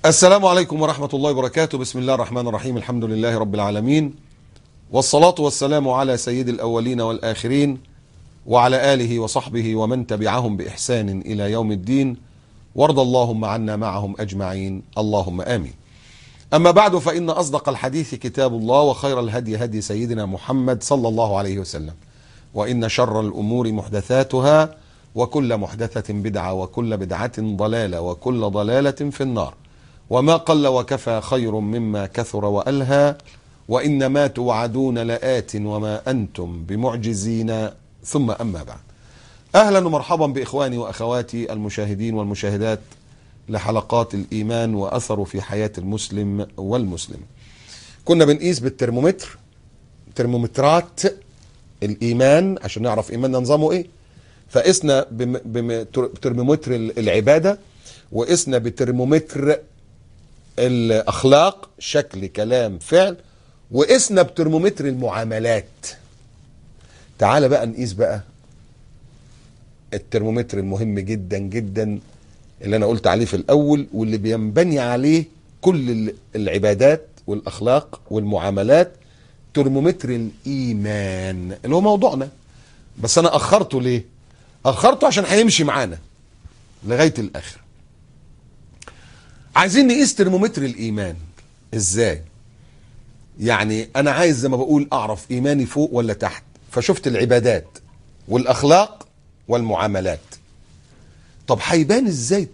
السلام عليكم ورحمة الله وبركاته. بسم الله الرحمن الرحيم. الحمد لله رب العالمين، والصلاة والسلام على سيد الأولين والآخرين وعلى آله وصحبه ومن تبعهم بإحسان إلى يوم الدين، وارض اللهم عنا معهم أجمعين، اللهم آمين. أما بعد، فإن أصدق الحديث كتاب الله، وخير الهدي هدي سيدنا محمد صلى الله عليه وسلم، وإن شر الأمور محدثاتها، وكل محدثة بدعة، وكل بدعة ضلالة، وكل ضلالة في النار. وما قل وكفى خير مما كثر وألهى، وإنما توعدون لآت وما أنتم بمعجزين. ثم أما بعد، أهلا ومرحبا بإخواني وأخواتي المشاهدين والمشاهدات لحلقات الإيمان وأثره في حياة المسلم والمسلم. كنا بنقيس بالترمومتر، ترمومترات الإيمان، عشان نعرف إيماننا نظامه إيه. فقسنا بترمومتر العبادة، وقسنا بترمومتر الأخلاق، شكل كلام فعل، وقسنا بترمومتر المعاملات. تعال بقى نقيس بقى الترمومتر المهم جدا جدا اللي أنا قلت عليه في الأول، واللي بينبني عليه كل العبادات والأخلاق والمعاملات، ترمومتر الإيمان اللي هو موضوعنا. بس أنا أخرته ليه؟ أخرته عشان هيمشي معانا لغاية الآخر. عايزين نقيس ترمومتر الإيمان إزاي؟ يعني أنا عايز زي ما بقول أعرف إيماني فوق ولا تحت، فشفت العبادات والأخلاق والمعاملات. طب هيبان إزاي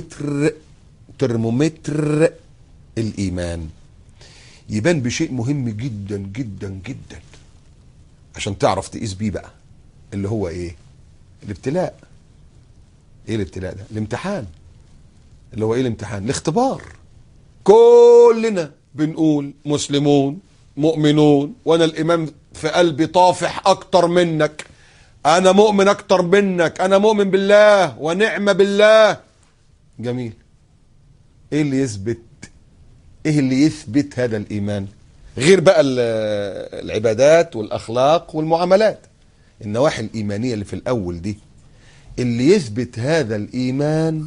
ترمومتر الإيمان؟ يبان بشيء مهم جدا جدا جدا عشان تعرف تقيس بيه بقى، اللي هو إيه؟ الابتلاء. إيه الابتلاء ده؟ الامتحان. اللي هو ايه الامتحان؟ الاختبار. كلنا بنقول مسلمون مؤمنون، وانا الايمان في قلبي طافح اكتر منك، انا مؤمن اكتر منك، انا مؤمن بالله ونعم بالله. جميل. ايه اللي يثبت هذا الايمان غير بقى العبادات والاخلاق والمعاملات؟ النواحي الايمانية اللي في الاول دي اللي يثبت هذا الايمان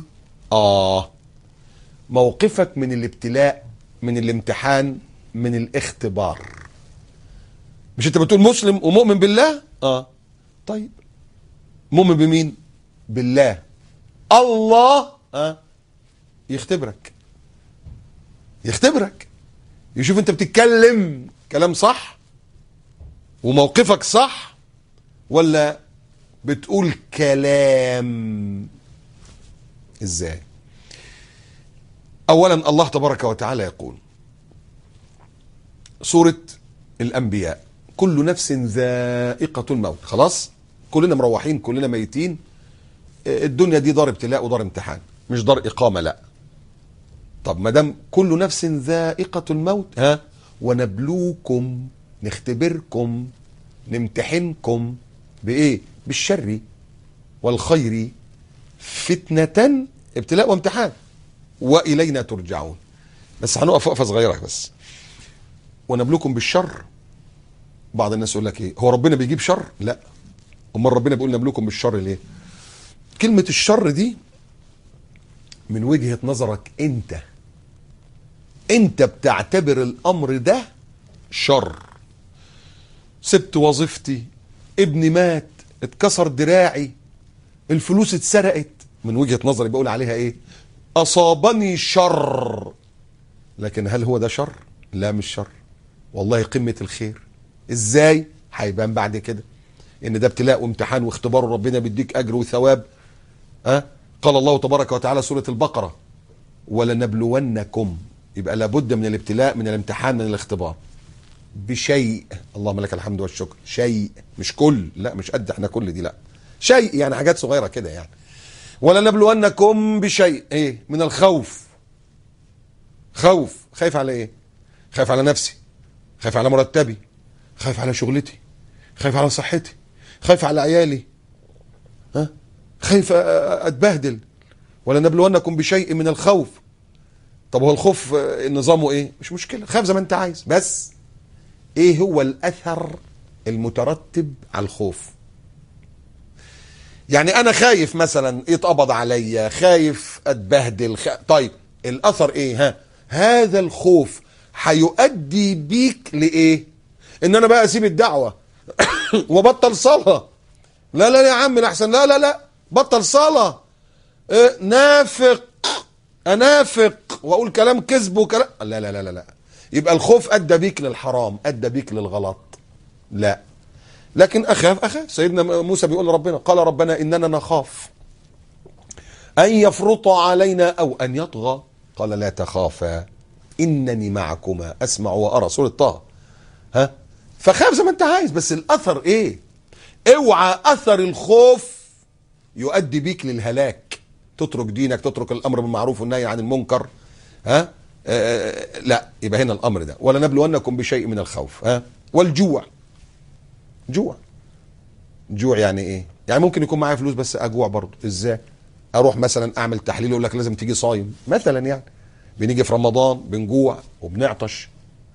موقفك من الابتلاء، من الامتحان، من الاختبار. مش انت بتقول مسلم ومؤمن بالله؟ طيب مؤمن بمين؟ بالله. الله يختبرك يشوف انت بتتكلم كلام صح وموقفك صح، ولا بتقول كلام. ازاي؟ اولا الله تبارك وتعالى يقول، سورة الانبياء، كل نفس ذائقة الموت. خلاص كلنا مروحين، كلنا ميتين. الدنيا دي دار ابتلاء ودار امتحان، مش دار اقامة. لا. طب ما دام كل نفس ذائقة الموت، ونبلوكم، نختبركم، نمتحنكم بايه؟ بالشر والخير فتنة، ابتلاء وامتحان، وإلينا ترجعون. بس هنقف وقفة صغيرة بس. ونبلوكم بالشر. بعض الناس يقول لك ايه، هو ربنا بيجيب شر؟ لا. امال ربنا بيقول نبلوكم بالشر ليه؟ كلمة الشر دي من وجهة نظرك انت بتعتبر الامر ده شر. سبت وظيفتي، ابني مات، اتكسر دراعي، الفلوس اتسرقت، من وجهة نظري بقول عليها ايه؟ أصابني شر. لكن هل هو ده شر؟ لا، مش شر، والله قمة الخير. ازاي؟ هيبان بعد كده ان ده ابتلاء وامتحان واختبار، ربنا بيديك اجر وثواب. قال الله تبارك وتعالى سورة البقرة، ولنبلونكم. يبقى لابد من الابتلاء، من الامتحان، من الاختبار بشيء. اللهم لك الحمد والشكر. شيء، مش كل، لا مش قد احنا كل دي، لا شيء يعني حاجات صغيرة كده يعني. ولنبلونكم بشيء ايه؟ من الخوف. خايف على ايه؟ خايف على نفسي، خايف على مرتبي، خايف على شغلتي، خايف على صحتي، خايف على عيالي، خايف اتبهدل. ولنبلونكم بشيء من الخوف. طب هو الخوف نظامه ايه؟ مش مشكلة، خاف زي ما انت عايز، بس ايه هو الاثر المترتب على الخوف؟ يعني انا خايف مثلا يتقبض عليا، خايف اتبهدل، طيب الاثر ايه؟ هذا الخوف هيؤدي بيك لايه؟ ان انا بقى اسيب الدعوة وبطل صلاة؟ لا لا يا عم احسن، لا لا لا، بطل صلاة، نافق، انافق واقول كلام كذب وكلام، لا لا لا لا لا. يبقى الخوف ادى بيك للحرام، ادى بيك للغلط. لا، لكن اخاف. سيدنا موسى بيقول لربنا، قال ربنا اننا نخاف ان يفرط علينا او ان يطغى. قال لا تخافا انني معكما اسمع وارى. سورة طه. فخاف زي ما انت عايز، بس الاثر ايه؟ اوعى اثر الخوف يؤدي بيك للهلاك، تترك دينك، تترك الامر بالمعروف والنهي عن المنكر. لا، يبقى هنا الامر ده، ولا نبلونكم بشيء من الخوف والجوع. جوع يعني ايه؟ يعني ممكن يكون معايا فلوس بس اجوع برضه. ازاي؟ اروح مثلا اعمل تحليل يقول لك لازم تيجي صايم مثلا، يعني بنيجي في رمضان بنجوع وبنعطش.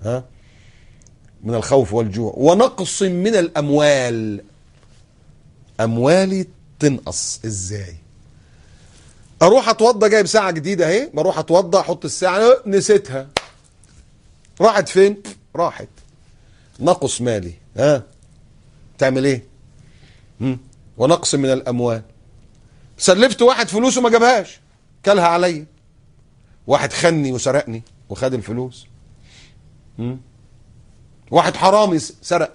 من الخوف والجوع. ونقص من الاموال، اموالي تنقص. ازاي؟ اروح اتوضى، جايب ساعه جديده اهي، بروح اتوضى احط الساعه نسيتها، راحت فين؟ راحت. نقص مالي. تعمل ايه؟ ونقص من الاموال. سلفت واحد فلوسه ما جابهاش، كلها عليا. واحد خني وسرقني وخد الفلوس. واحد حرامي سرق.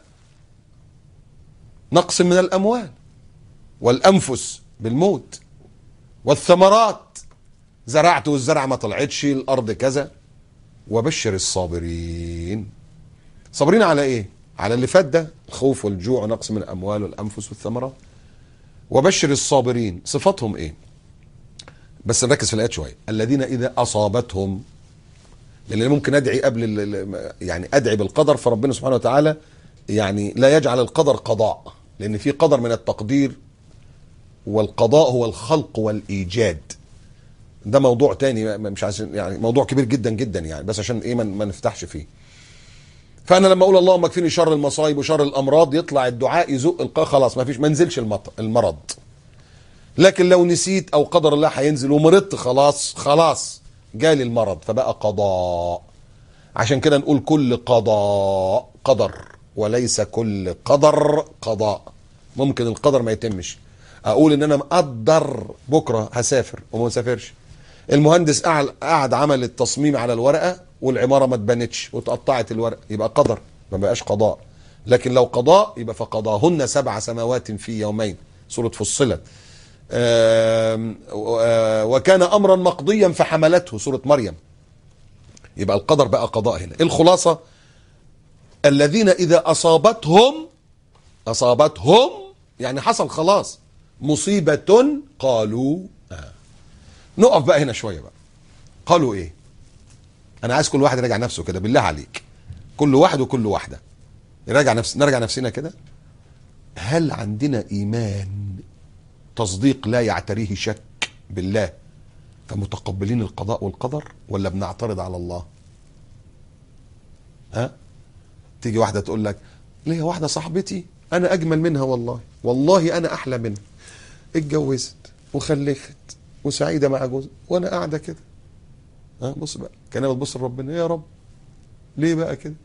نقص من الاموال. والانفس بالموت. والثمرات، زرعت والزرع ما طلعتش، الارض كذا. وبشر الصابرين. صابرين على ايه؟ على اللي فات ده، الخوف والجوع ونقص من الاموال والانفس والثمرات. وبشر الصابرين، صفاتهم ايه؟ بس نركز في الايات شويه. الذين اذا اصابتهم، لان ممكن ادعي قبل يعني ادعي بالقدر، فربنا سبحانه وتعالى يعني لا يجعل القدر قضاء، لان في قدر من التقدير، والقضاء هو الخلق والايجاد. ده موضوع تاني، مش عشان يعني موضوع كبير جدا جدا يعني، بس عشان ايه ما نفتحش فيه. فانا لما اقول اللهم اكفيني شر المصايب وشر الامراض، يطلع الدعاء يزق خلاص ما فيش، ما نزلش المرض. لكن لو نسيت او قدر الله هينزل ومرضت، خلاص جالي المرض، فبقى قضاء. عشان كده نقول كل قضاء قدر، وليس كل قدر قضاء. ممكن القدر ما يتمش، اقول ان انا مقدر بكره هسافر وما مسافرش. المهندس قعد عمل التصميم على الورقه والعماره ما اتبنتش وتقطعت الورقه، يبقى قدر، ما بقاش قضاء. لكن لو قضاء يبقى فقضاهن 7 سماوات في يومين. سوره فصلت. وكان امرا مقضيا فحملته. سوره مريم. يبقى القدر بقى قضاء هنا. الخلاصه الذين اذا اصابتهم يعني حصل خلاص مصيبه قالوا. نقف بقى هنا شويه بقى. قالوا ايه؟ انا عايز كل واحد يراجع نفسه كده بالله عليك، كل واحد وكل واحده نرجع نفسنا كده. هل عندنا ايمان تصديق لا يعتريه شك بالله، فمتقبلين القضاء والقدر، ولا بنعترض على الله؟ تيجي واحده تقول لك ليه، واحده صاحبتي انا اجمل منها، والله انا احلى منها، اتجوزت وخلفت وسعيده مع جوزها، وانا قاعده كده. بص بقى، كان بتبص لربنا، يا رب ليه بقى كده؟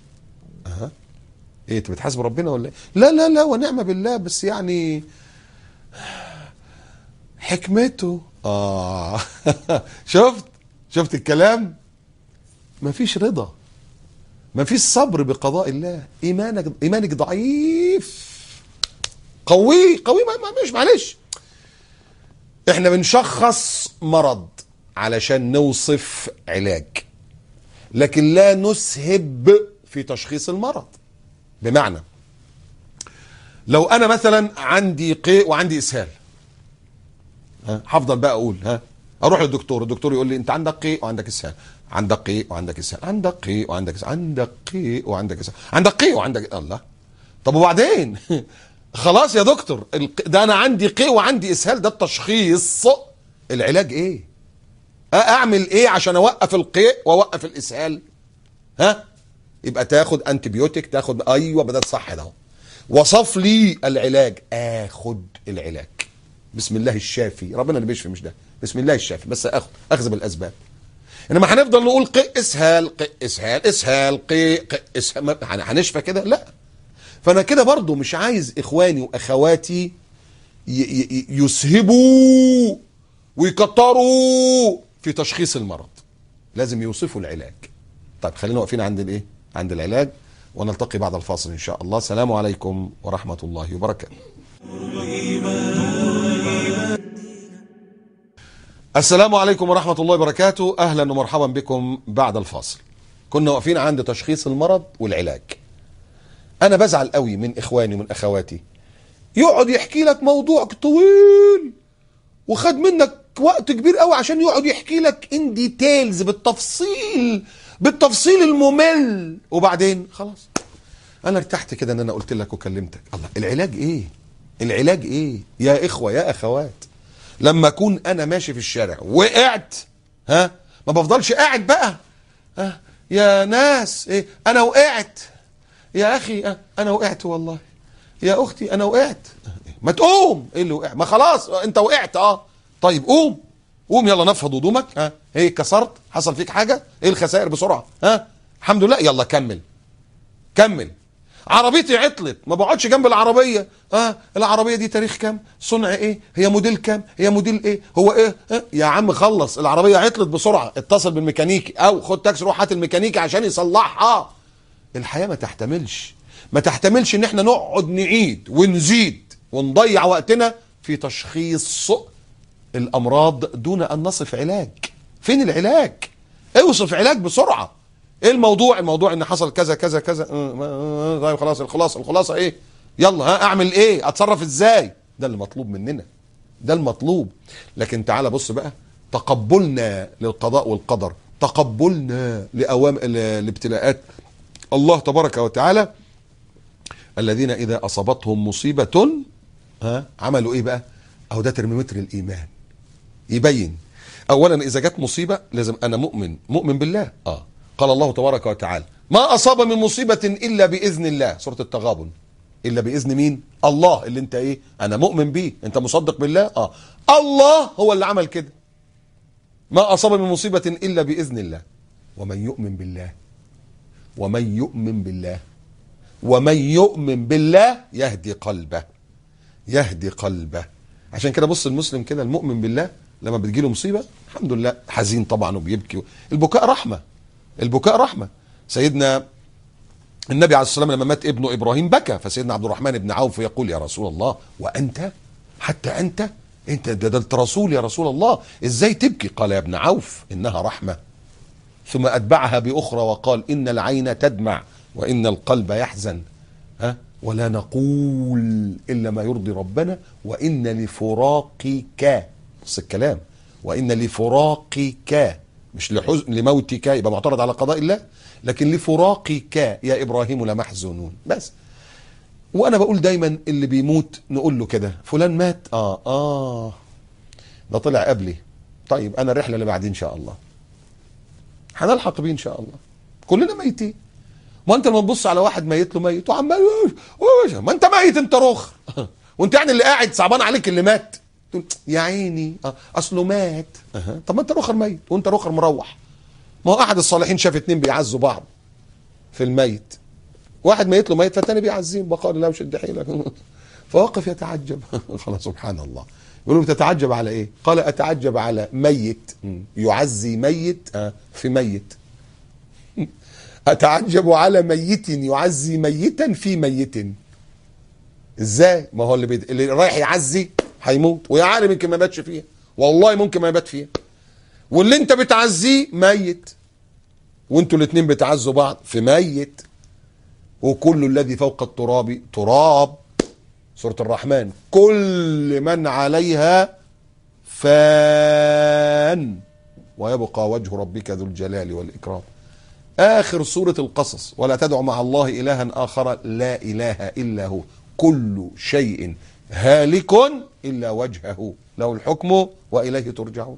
ايه، انت بتحاسب ربنا ولا ايه؟ لا لا لا، ونعم بالله، بس يعني حكمته. شفت الكلام؟ مفيش رضا، مفيش صبر بقضاء الله. ايمانك ضعيف. قوي مش معلش. احنا بنشخص مرض علشان نوصف علاج، لكن لا نسهب في تشخيص المرض. بمعنى لو انا مثلا عندي قيء وعندي اسهال، هفضل بقى اقول اروح للدكتور، الدكتور يقول لي انت عندك قيء وعندك اسهال، عندك قيء وعندك اسهال، عندك قيء وعندك اسهال، عندك قيء وعندك اسهال، عندك قيء وعندك الله. طب وبعدين؟ خلاص يا دكتور، ده انا عندي قيء وعندي اسهال، ده التشخيص. العلاج ايه؟ اعمل ايه عشان اوقف القيء واوقف الاسهال؟ يبقى تاخد انتبيوتيك، تاخد ايوه بدأت صح ده. وصف لي العلاج، اخد العلاج. بسم الله الشافي، ربنا اللي بيشفي مش ده، بسم الله الشافي، بس اخذ بالاسباب. انما هنفضل نقول ق اسهال ق اسهال اسهال ق اسهال، هنشفى كده؟ لا. فانا كده برضو مش عايز اخواني واخواتي يسهبوا ويكتروا في تشخيص المرض، لازم يوصفوا العلاج. طيب خلينا واقفين عند الايه؟ عند العلاج، ونلتقي بعد الفاصل ان شاء الله. السلام عليكم ورحمة الله وبركاته. السلام عليكم ورحمة الله وبركاته. اهلا ومرحبا بكم بعد الفاصل. كنا واقفين عند تشخيص المرض والعلاج. انا بزعل قوي من اخواني ومن اخواتي، يقعد يحكي لك موضوع طويل وخد منك وقت كبير قوي عشان يقعد يحكي لك ان ديتيلز بالتفصيل الممل، وبعدين خلاص انا ارتحت كده ان انا قلت لك وكلمتك. الله، العلاج ايه؟ العلاج ايه يا اخوة يا اخوات؟ لما اكون انا ماشي في الشارع وقعت، ما بفضلش قاعد بقى يا ناس ايه انا وقعت، يا اخي انا وقعت والله، يا اختي انا وقعت. ما تقوم، ايه اللي وقع؟ ما خلاص انت وقعت. طيب قوم يلا نفض هدومك. ايه كسرت؟ حصل فيك حاجه؟ ايه الخسائر بسرعه؟ الحمد لله، يلا كمل. عربيتي عطلت، ما بقعدش جنب العربيه. العربيه دي تاريخ كام؟ صنع ايه؟ هي موديل كام؟ هي موديل ايه؟ هو ايه؟ يا عم خلص، العربيه عطلت بسرعه، اتصل بالميكانيكي او خد تاكسي روح هات الميكانيكي عشان يصلحها. الحياه ما تحتملش ان احنا نقعد نعيد ونزيد ونضيع وقتنا في تشخيص الامراض دون ان نصف علاج. فين العلاج؟ اوصف علاج بسرعه. ايه الموضوع؟ الموضوع ان حصل كذا كذا كذا. طيب خلاص، الخلاصه ايه؟ يلا اعمل ايه؟ اتصرف ازاي؟ ده اللي مطلوب مننا، ده المطلوب. لكن تعالى بص بقى، تقبلنا للقضاء والقدر، تقبلنا لأوامر الابتلاءات الله تبارك وتعالى. الذين اذا اصابتهم مصيبه عملوا ايه بقى؟ اهو ده ترمومتر الايمان، يبين اولا اذا جت مصيبه لازم انا مؤمن بالله. قال الله تبارك وتعالى: ما اصاب من مصيبه الا باذن الله، سوره التغابن. الا باذن مين؟ الله، اللي انت ايه؟ انا مؤمن بيه، انت مصدق بالله. الله هو اللي عمل كده. ما اصاب من مصيبه الا باذن الله. ومن يؤمن بالله يهدي قلبه. عشان كده بص المسلم كده المؤمن بالله لما بتجيله مصيبة الحمد لله، حزين طبعا وبيبكي. البكاء رحمة. سيدنا النبي عليه الصلاة والسلام لما مات ابنه إبراهيم بكى، فسيدنا عبد الرحمن بن عوف يقول: يا رسول الله، وأنت؟ حتى أنت ده انت رسول يا رسول الله، ازاي تبكي؟ قال: يا ابن عوف، إنها رحمة. ثم أتبعها بأخرى وقال: إن العين تدمع وإن القلب يحزن، ولا نقول إلا ما يرضي ربنا، وإن لفراقك، نص الكلام، وإن لفراقك، مش لموتك يبقى معترض على قضاء الله، لكن لفراقك يا إبراهيم لمحزونون. بس. وأنا بقول دايما اللي بيموت نقول له كده: فلان مات؟ ده طلع قبلي. طيب أنا الرحلة اللي بعدين إن شاء الله هنلحق بيه إن شاء الله، كلنا ميتين. ما انت لما تبص على واحد ميت له ميت وعمال ما انت ميت، انت رخر وانت يعني اللي قاعد صعبان عليك اللي مات، تقول يا عيني اصله مات. طب ما انت رخر ميت وانت رخر مروح. ما هو احد الصالحين شاف اتنين بيعزوا بعض في الميت، واحد ميت له ميت فالتاني بيعزيه، وقال له شد حيلك فوقف يتعجب خلاص سبحان الله. يقول له بتتعجب على ايه؟ قال: اتعجب على ميت يعزي ميت في ميت. أتعجب على ميت يعزي ميتا في ميت. ازاي؟ ما هو اللي رايح يعزي هيموت، ويا عالم يمكن ما ماتش فيها، والله ممكن ما يبات فيها، واللي انت بتعزيه ميت، وانتوا الاثنين بتعزوا بعض في ميت. وكل الذي فوق التراب تراب، سورة الرحمن: كل من عليها فان ويبقى وجه ربك ذو الجلال والإكرام. آخر سورة القصص: ولا تدع مع الله إلها آخر لا إله إلا هو كل شيء هالك إلا وجهه له الحكم وإليه ترجعون.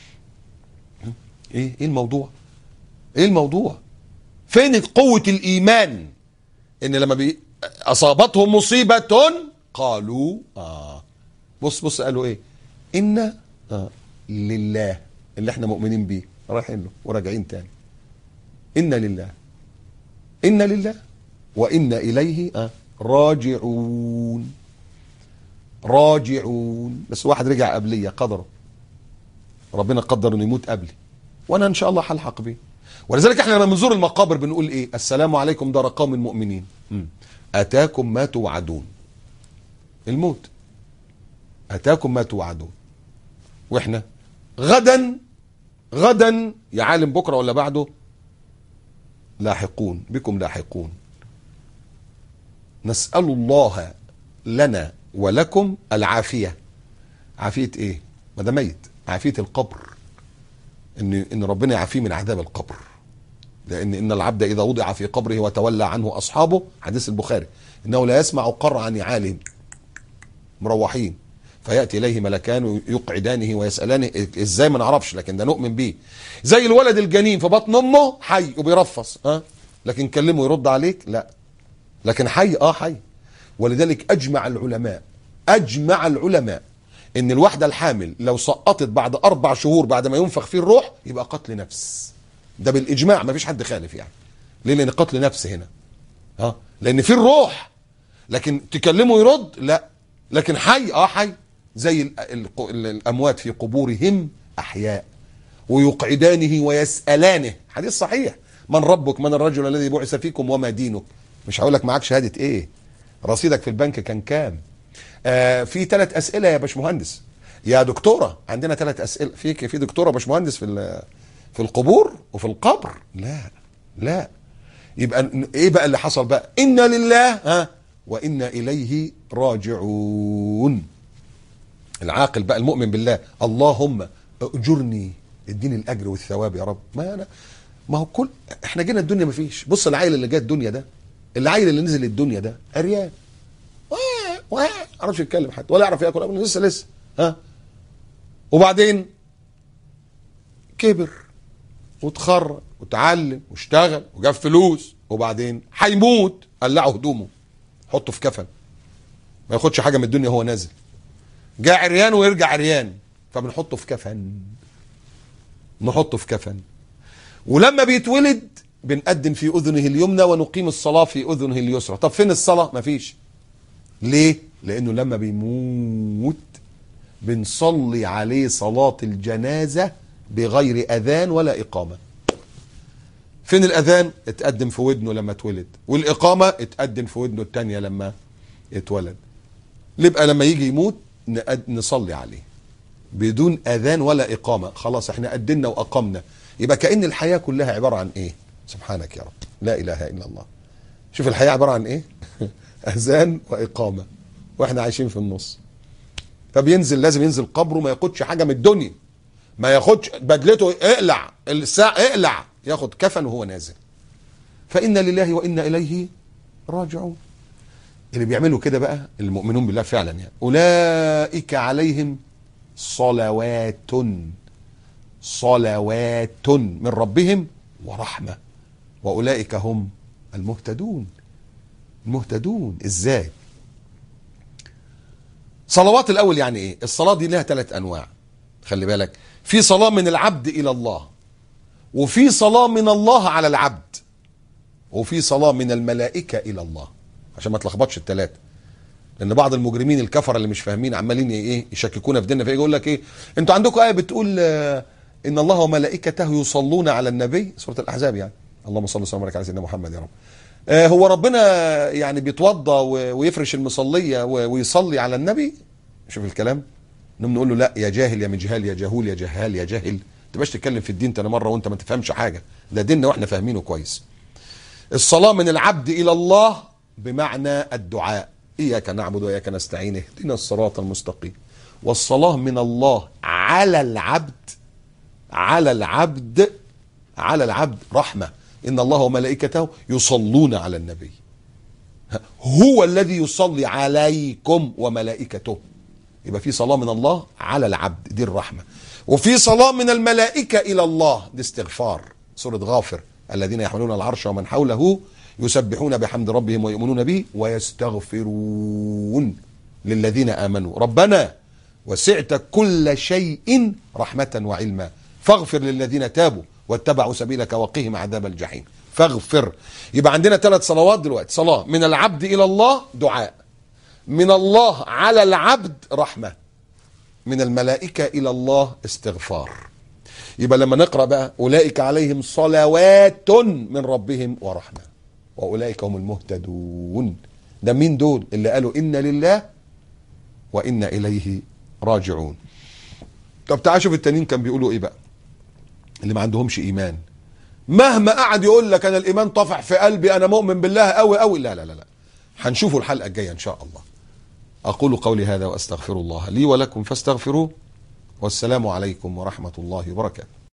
إيه الموضوع؟ فين قوة الإيمان؟ إن لما أصابتهم مصيبة قالوا بص قالوا إيه؟ إن لله، اللي احنا مؤمنين بيه، رايحين له وراجعين تاني. إنا لله وإنا إليه راجعون. بس واحد رجع قبلي قدره، ربنا قدر انه يموت قبلي، وانا ان شاء الله هلحق بيه. ولذلك احنا لما بنزور المقابر بنقول ايه؟ السلام عليكم دار قوم مؤمنين اتاكم ما توعدون. الموت اتاكم ما توعدون، واحنا غدا يا عالم بكره ولا بعده بكم لاحقون. نسأل الله لنا ولكم العافية. عافية ايه؟ ما ده ميت، عافية القبر، ان ربنا يعافيه من عذاب القبر. لان العبد اذا وضع في قبره وتولى عنه اصحابه، حديث البخاري، انه لا يسمع قرع نعالهم مروحين فياتي اليه ملكان يقعدانه ويسالانه ازاي ما نعرفش، لكن ده نؤمن بيه. زي الولد الجنين في بطن امه حي وبيرفص، لكن كلمه يرد عليك؟ لا، لكن حي حي. ولذلك اجمع العلماء ان الواحدة الحامل لو سقطت بعد 4 شهور بعد ما ينفخ فيه الروح يبقى قتل نفس. ده بالاجماع، ما فيش حد خالف يعني. ليه؟ لان قتل نفس هنا، لان في الروح، لكن تكلمه يرد؟ لا، لكن حي حي. زي الاموات في قبورهم احياء ويقعدانه ويسالانه، حديث صحيح. من ربك؟ من الرجل الذي بعث فيكم؟ وما دينك؟ مش هقول لك معاك شهاده ايه، رصيدك في البنك كان كام. في 3 اسئله يا باشمهندس، يا دكتوره عندنا 3 اسئله. في دكتوره باشمهندس في القبور وفي القبر؟ لا. يبقى ايه بقى اللي حصل بقى؟ انا لله وانا اليه راجعون. العاقل بقى المؤمن بالله، اللهم اجرني، اديني الاجر والثواب يا رب. ما هو احنا جينا الدنيا ما فيش. بص العيل اللي جه الدنيا ده، العيل اللي نزل الدنيا ده عريان، ما يعرفش يتكلم حتى ولا يعرف ياكل، لسه وبعدين كبر وتخرج وتعلم واشتغل وجاب فلوس، وبعدين هيموت. قلعه هدومه، حطه في كفن، ما ياخدش حاجه من الدنيا وهو نازل. جاء عريان ويرجع عريان، فبنحطه في كفن. ولما بيتولد بنقدم في اذنه اليمنى ونقيم الصلاه في اذنه اليسرى. طب فين الصلاه؟ مفيش. ليه؟ لانه لما بيموت بنصلي عليه صلاه الجنازه بغير اذان ولا اقامه. فين الاذان؟ اتقدم في ودنه لما اتولد، والاقامه اتقدم في ودنه الثانيه لما اتولد. يبقى لما يجي يموت نصلي عليه بدون اذان ولا اقامه. خلاص احنا قدمنا واقمنا. يبقى كأن الحياه كلها عباره عن ايه؟ سبحانك يا رب، لا اله الا الله. شوف الحياه عباره عن ايه؟ اذان واقامه، واحنا عايشين في النص. فبينزل، لازم ينزل قبره، ما ياخدش حاجه من الدنيا، ما ياخدش بدلته، اقلع الساعه، اقلع، ياخد كفن وهو نازل. فإنا لله وإنا إليه راجعون. اللي بيعملوا كده بقى المؤمنون بالله فعلا يعني، أولئك عليهم صلوات من ربهم ورحمة وأولئك هم المهتدون. ازاي؟ صلوات الأول يعني ايه؟ الصلاة دي لها 3 أنواع، خلي بالك. في صلاة من العبد إلى الله، وفي صلاة من الله على العبد، وفي صلاة من الملائكة إلى الله، عشان ما تلخبطش ال3. لأن بعض المجرمين الكفر اللي مش فاهمين عمالين يشككونا في ديننا، فيجي يقول لك انتوا عندكم آية بتقول إن الله وملائكته يصلون على النبي، سورة الأحزاب يعني، اللهم صل وسلم وبارك على سيدنا محمد يا رب. هو ربنا يعني بيتوضى ويفرش المصلية ويصلي على النبي؟ شوف الكلام. نقول له لا يا جاهل يا مجهال يا جهول يا جهال يا جاهل، تبقاش تتكلم في الدين تاني مره وانت ما تفهمش حاجه، ده ديننا واحنا فاهمينه كويس. الصلاه من العبد الى الله بمعنى الدعاء، اياك نعبد واياك نستعين اهدنا الصراط المستقيم. والصلاه من الله على العبد رحمه، ان الله وملائكته يصلون على النبي، هو الذي يصلي عليكم وملائكته. يبقى في صلاه من الله على العبد، دي الرحمه. وفي صلاة من الملائكة إلى الله، دي استغفار، سورة غافر، الذين يحملون العرش ومن حوله يسبحون بحمد ربهم ويؤمنون به ويستغفرون للذين آمنوا ربنا وسعت كل شيء رحمة وعلما فاغفر للذين تابوا واتبعوا سبيلك وقهم عذاب الجحيم. فاغفر. يبقى عندنا 3 صلوات دلوقتي: صلاة من العبد إلى الله دعاء، من الله على العبد رحمة، من الملائكة إلى الله استغفار. يبقى لما نقرأ بقى أولئك عليهم صلوات من ربهم ورحمة وأولئك هم المهتدون، ده مين دول؟ اللي قالوا إنا لله وإنا إليه راجعون. طب تعال شوف التانيين كان بيقولوا إيه بقى، اللي ما عندهمش إيمان، مهما قعد يقول لك أنا الإيمان طفح في قلبي، أنا مؤمن بالله قوي قوي، لا لا لا لا، هنشوفه الحلقة الجاية إن شاء الله. أقول قولي هذا وأستغفر الله لي ولكم فاستغفروه، والسلام عليكم ورحمة الله وبركاته.